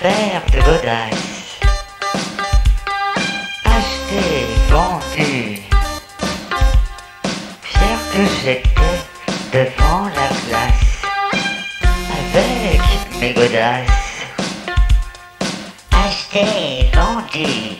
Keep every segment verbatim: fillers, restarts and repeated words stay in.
affaire de godasse. Acheté, vendu. Fier que j'étais devant la glace, avec mes godasses. Acheté, vendu.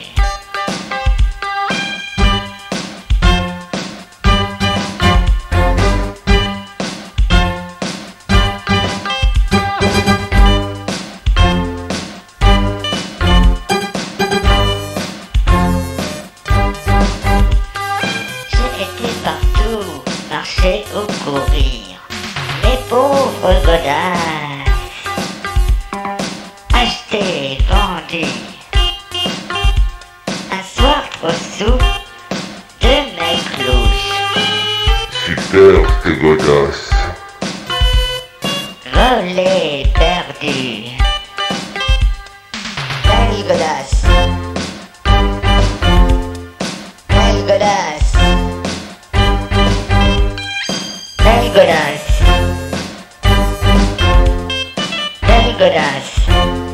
Partout, marcher ou courir, les pauvres godasses, achetés, vendus. Un soir trop sous, de mes cloches. Super tes godasses. Volés, perdus. Belle godasse. Belle godasse. Belle godasse. Belle godasse.